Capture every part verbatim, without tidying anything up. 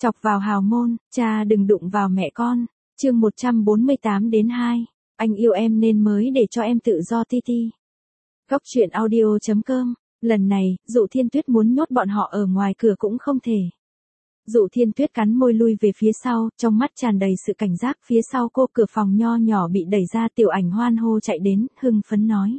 Chọc vào hào môn, cha đừng đụng vào mẹ con. Chương một trăm bốn mươi tám đến hai. Anh yêu em nên mới để cho em tự do ti ti. Góc truyện audio chấm com. Lần này, Dụ Thiên Tuyết muốn nhốt bọn họ ở ngoài cửa cũng không thể. Dụ Thiên Tuyết cắn môi lui về phía sau, trong mắt tràn đầy sự cảnh giác. Phía sau cô, cửa phòng nho nhỏ bị đẩy ra, Tiểu Ảnh hoan hô chạy đến, hưng phấn nói.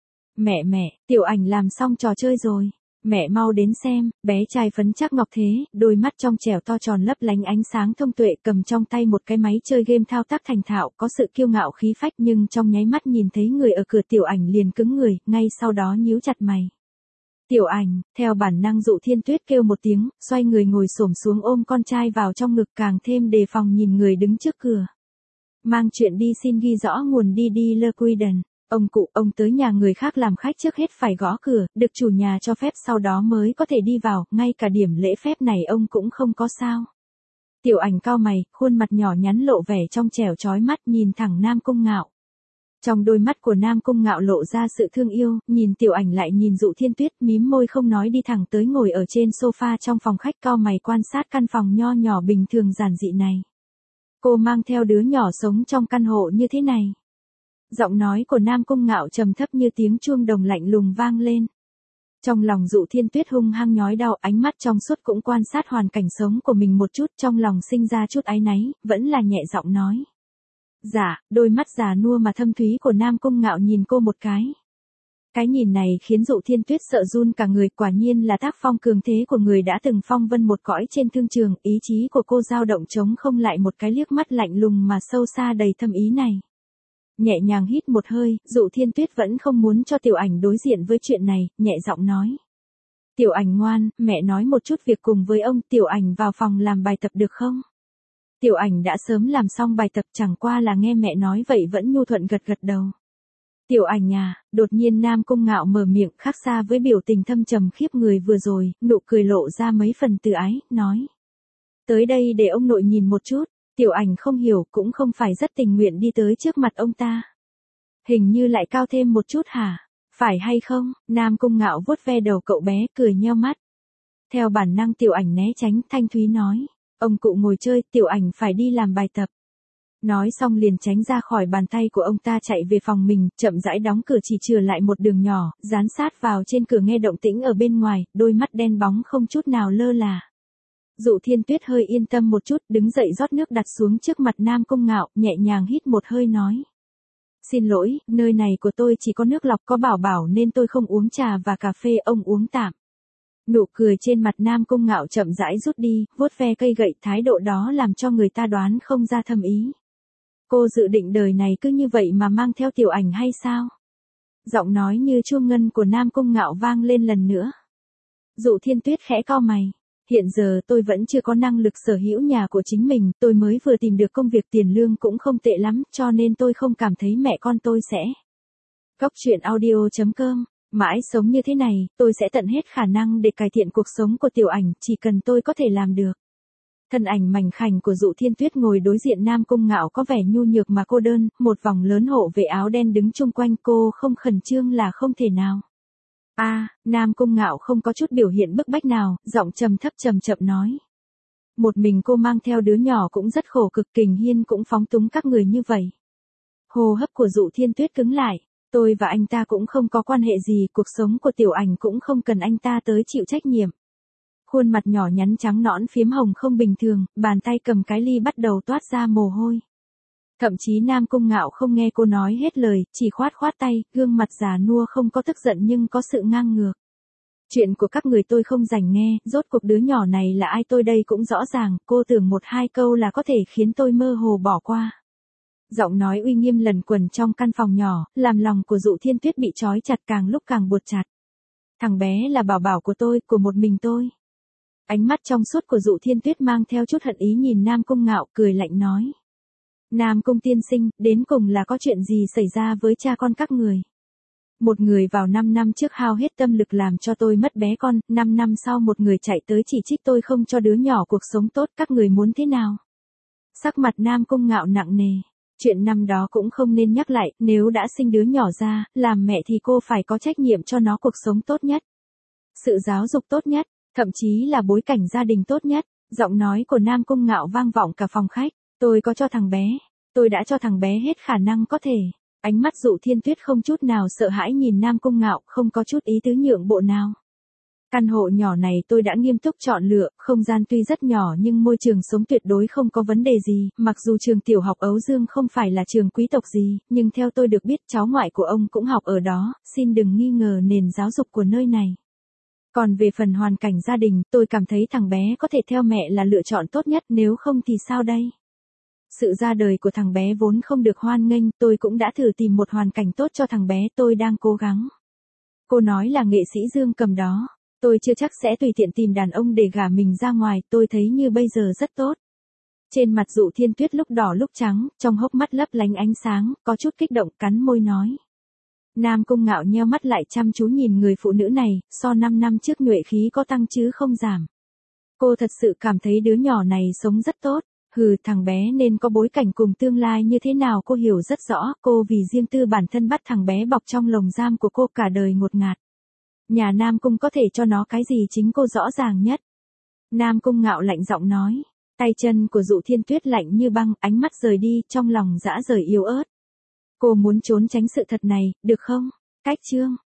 Mẹ mẹ, Tiểu Ảnh làm xong trò chơi rồi. Mẹ mau đến xem. Bé trai phấn chắc ngọc thế, đôi mắt trong trẻo to tròn lấp lánh ánh sáng thông tuệ, cầm trong tay một cái máy chơi game thao tác thành thạo, có sự kiêu ngạo khí phách, nhưng trong nháy mắt nhìn thấy người ở cửa, Tiểu Ảnh liền cứng người, ngay sau đó nhíu chặt mày. Tiểu Ảnh, theo bản năng Dụ Thiên Tuyết kêu một tiếng, xoay người ngồi xổm xuống ôm con trai vào trong ngực, càng thêm đề phòng nhìn người đứng trước cửa. Mang chuyện đi xin ghi rõ nguồn đi đi Le Quiden. Ông cụ, ông tới nhà người khác làm khách trước hết phải gõ cửa, được chủ nhà cho phép sau đó mới có thể đi vào, ngay cả điểm lễ phép này ông cũng không có sao. Tiểu Ảnh cau mày, khuôn mặt nhỏ nhắn lộ vẻ trong trẻo chói mắt, nhìn thẳng Nam Cung Ngạo. Trong đôi mắt của Nam Cung Ngạo lộ ra sự thương yêu, nhìn Tiểu Ảnh lại nhìn Dụ Thiên Tuyết, mím môi không nói, đi thẳng tới ngồi ở trên sofa trong phòng khách, cau mày quan sát căn phòng nho nhỏ bình thường giản dị này. Cô mang theo đứa nhỏ sống trong căn hộ như thế này. Giọng nói của Nam Cung Ngạo trầm thấp như tiếng chuông đồng lạnh lùng vang lên. Trong lòng Dụ Thiên Tuyết hung hăng nhói đau, ánh mắt trong suốt cũng quan sát hoàn cảnh sống của mình một chút, trong lòng sinh ra chút áy náy, vẫn là nhẹ giọng nói. Dạ, đôi mắt già nua mà thâm thúy của Nam Cung Ngạo nhìn cô một cái. Cái nhìn này khiến Dụ Thiên Tuyết sợ run cả người, quả nhiên là tác phong cường thế của người đã từng phong vân một cõi trên thương trường, ý chí của cô dao động chống không lại một cái liếc mắt lạnh lùng mà sâu xa đầy thâm ý này. Nhẹ nhàng hít một hơi, Dụ Thiên Tuyết vẫn không muốn cho Tiểu Ảnh đối diện với chuyện này, nhẹ giọng nói. Tiểu Ảnh ngoan, mẹ nói một chút việc cùng với ông, Tiểu Ảnh vào phòng làm bài tập được không? Tiểu Ảnh đã sớm làm xong bài tập, chẳng qua là nghe mẹ nói vậy vẫn nhu thuận gật gật đầu. Tiểu Ảnh à, đột nhiên Nam Cung Ngạo mở miệng, khác xa với biểu tình thâm trầm khiếp người vừa rồi, nụ cười lộ ra mấy phần từ ái, nói. Tới đây để ông nội nhìn một chút. Tiểu Ảnh không hiểu, cũng không phải rất tình nguyện đi tới trước mặt ông ta. Hình như lại cao thêm một chút hả? Phải hay không? Nam Cung Ngạo vuốt ve đầu cậu bé, cười nheo mắt. Theo bản năng Tiểu Ảnh né tránh, thanh thúy nói. Ông cụ ngồi chơi, Tiểu Ảnh phải đi làm bài tập. Nói xong liền tránh ra khỏi bàn tay của ông ta, chạy về phòng mình, chậm rãi đóng cửa, chỉ chừa lại một đường nhỏ, dán sát vào trên cửa nghe động tĩnh ở bên ngoài, đôi mắt đen bóng không chút nào lơ là. Dụ Thiên Tuyết hơi yên tâm một chút, đứng dậy rót nước đặt xuống trước mặt Nam Cung Ngạo, nhẹ nhàng hít một hơi nói. Xin lỗi, nơi này của tôi chỉ có nước lọc, có bảo bảo nên tôi không uống trà và cà phê, ông uống tạm. Nụ cười trên mặt Nam Cung Ngạo chậm rãi rút đi, vuốt ve cây gậy, thái độ đó làm cho người ta đoán không ra thâm ý. Cô dự định đời này cứ như vậy mà mang theo Tiểu Ảnh hay sao? Giọng nói như chuông ngân của Nam Cung Ngạo vang lên lần nữa. Dụ Thiên Tuyết khẽ cau mày. Hiện giờ tôi vẫn chưa có năng lực sở hữu nhà của chính mình, tôi mới vừa tìm được công việc tiền lương cũng không tệ lắm, cho nên tôi không cảm thấy mẹ con tôi sẽ. Góc truyện audio chấm com. Mãi sống như thế này, tôi sẽ tận hết khả năng để cải thiện cuộc sống của Tiểu Ảnh, chỉ cần tôi có thể làm được. Thân ảnh mảnh khảnh của Dụ Thiên Tuyết ngồi đối diện Nam Cung Ngạo có vẻ nhu nhược mà cô đơn, một vòng lớn hộ vệ áo đen đứng chung quanh, cô không khẩn trương là không thể nào. A, à, Nam Cung Ngạo không có chút biểu hiện bức bách nào, giọng trầm thấp trầm chậm nói. Một mình cô mang theo đứa nhỏ cũng rất khổ cực, Kình Hiên cũng phóng túng các người như vậy. Hô hấp của Dụ Thiên Tuyết cứng lại, tôi và anh ta cũng không có quan hệ gì, cuộc sống của Tiểu Ảnh cũng không cần anh ta tới chịu trách nhiệm. Khuôn mặt nhỏ nhắn trắng nõn phiếm hồng không bình thường, bàn tay cầm cái ly bắt đầu toát ra mồ hôi. Thậm chí Nam Cung Ngạo không nghe cô nói hết lời, chỉ khoát khoát tay, gương mặt già nua không có tức giận nhưng có sự ngang ngược. Chuyện của các người tôi không rảnh nghe, rốt cuộc đứa nhỏ này là ai tôi đây cũng rõ ràng, cô tưởng một hai câu là có thể khiến tôi mơ hồ bỏ qua. Giọng nói uy nghiêm lần quần trong căn phòng nhỏ, làm lòng của Dụ Thiên Tuyết bị trói chặt, càng lúc càng buộc chặt. Thằng bé là bảo bảo của tôi, của một mình tôi. Ánh mắt trong suốt của Dụ Thiên Tuyết mang theo chút hận ý nhìn Nam Cung Ngạo, cười lạnh nói. Nam Cung tiên sinh, đến cùng là có chuyện gì xảy ra với cha con các người? Một người vào năm năm trước hao hết tâm lực làm cho tôi mất bé con, năm năm sau một người chạy tới chỉ trích tôi không cho đứa nhỏ cuộc sống tốt, các người muốn thế nào? Sắc mặt Nam Cung Ngạo nặng nề. Chuyện năm đó cũng không nên nhắc lại, nếu đã sinh đứa nhỏ ra, làm mẹ thì cô phải có trách nhiệm cho nó cuộc sống tốt nhất. Sự giáo dục tốt nhất, thậm chí là bối cảnh gia đình tốt nhất. Giọng nói của Nam Cung Ngạo vang vọng cả phòng khách. Tôi có cho thằng bé. Tôi đã cho thằng bé hết khả năng có thể. Ánh mắt Dụ Thiên Tuyết không chút nào sợ hãi nhìn Nam Cung Ngạo, không có chút ý tứ nhượng bộ nào. Căn hộ nhỏ này tôi đã nghiêm túc chọn lựa, không gian tuy rất nhỏ nhưng môi trường sống tuyệt đối không có vấn đề gì, mặc dù trường tiểu học Ấu Dương không phải là trường quý tộc gì, nhưng theo tôi được biết cháu ngoại của ông cũng học ở đó, xin đừng nghi ngờ nền giáo dục của nơi này. Còn về phần hoàn cảnh gia đình, tôi cảm thấy thằng bé có thể theo mẹ là lựa chọn tốt nhất, nếu không thì sao đây? Sự ra đời của thằng bé vốn không được hoan nghênh, tôi cũng đã thử tìm một hoàn cảnh tốt cho thằng bé, tôi đang cố gắng. Cô nói là nghệ sĩ Dương Cầm đó. Tôi chưa chắc sẽ tùy tiện tìm đàn ông để gả mình ra ngoài, tôi thấy như bây giờ rất tốt. Trên mặt Dụ Thiên Tuyết lúc đỏ lúc trắng, trong hốc mắt lấp lánh ánh sáng, có chút kích động cắn môi nói. Nam Cung Ngạo nheo mắt lại chăm chú nhìn người phụ nữ này, so năm năm trước nhuệ khí có tăng chứ không giảm. Cô thật sự cảm thấy đứa nhỏ này sống rất tốt. Hừ, thằng bé nên có bối cảnh cùng tương lai như thế nào cô hiểu rất rõ, cô vì riêng tư bản thân bắt thằng bé bọc trong lồng giam của cô cả đời ngột ngạt. Nhà Nam Cung có thể cho nó cái gì chính cô rõ ràng nhất. Nam Cung Ngạo lạnh giọng nói. Tay chân của Dụ Thiên Tuyết lạnh như băng, ánh mắt rời đi, trong lòng dã rời yếu ớt. Cô muốn trốn tránh sự thật này, được không? Cách chương.